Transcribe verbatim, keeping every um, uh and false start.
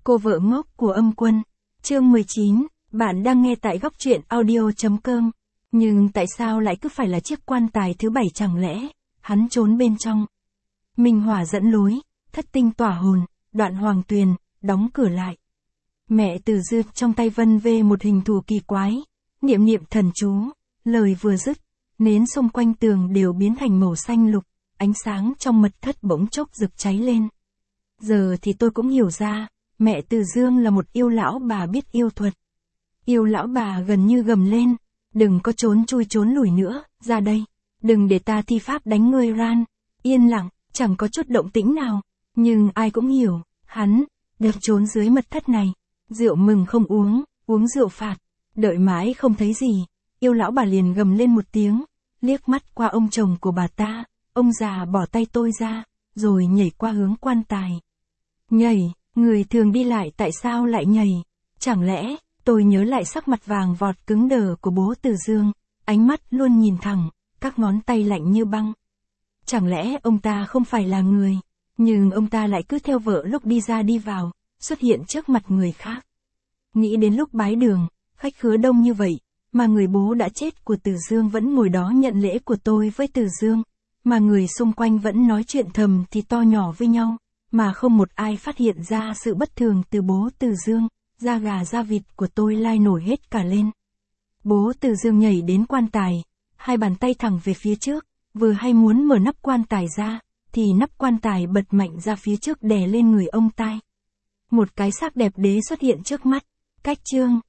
Cô vợ ngốc của Âm Quân. Chương mười chín, bạn đang nghe tại góc truyện audio chấm com. Nhưng tại sao lại cứ phải là chiếc quan tài thứ bảy, chẳng lẽ hắn trốn bên trong? Minh Hỏa dẫn lối, thất tinh tỏa hồn, Đoạn Hoàng Tuyền đóng cửa lại. Mẹ Từ Dư trong tay vân vê một hình thù kỳ quái, niệm niệm thần chú, lời vừa dứt, nến xung quanh tường đều biến thành màu xanh lục, ánh sáng trong mật thất bỗng chốc rực cháy lên. Giờ thì tôi cũng hiểu ra, mẹ Từ Dương là một yêu lão bà biết yêu thuật. Yêu lão bà gần như gầm lên, đừng có trốn chui trốn lùi nữa, ra đây, đừng để ta thi pháp đánh ngươi ran. Yên lặng, chẳng có chút động tĩnh nào, nhưng ai cũng hiểu, hắn, được trốn dưới mật thất này, rượu mừng không uống, uống rượu phạt, đợi mãi không thấy gì, yêu lão bà liền gầm lên một tiếng, liếc mắt qua ông chồng của bà ta, ông già bỏ tay tôi ra, rồi nhảy qua hướng quan tài. Nhảy, người thường đi lại tại sao lại nhảy? Chẳng lẽ, tôi nhớ lại sắc mặt vàng vọt cứng đờ của bố Từ Dương, ánh mắt luôn nhìn thẳng, các ngón tay lạnh như băng. Chẳng lẽ ông ta không phải là người, nhưng ông ta lại cứ theo vợ lúc đi ra đi vào, xuất hiện trước mặt người khác. Nghĩ đến lúc bái đường, khách khứa đông như vậy, mà người bố đã chết của Từ Dương vẫn ngồi đó nhận lễ của tôi với Từ Dương, mà người xung quanh vẫn nói chuyện thầm thì to nhỏ với nhau, mà không một ai phát hiện ra sự bất thường từ bố Từ Dương, da gà da vịt của tôi lai nổi hết cả lên. Bố Từ Dương nhảy đến quan tài, hai bàn tay thẳng về phía trước, vừa hay muốn mở nắp quan tài ra, thì nắp quan tài bật mạnh ra phía trước đè lên người ông tai. Một cái xác đẹp đế xuất hiện trước mắt, cách chương,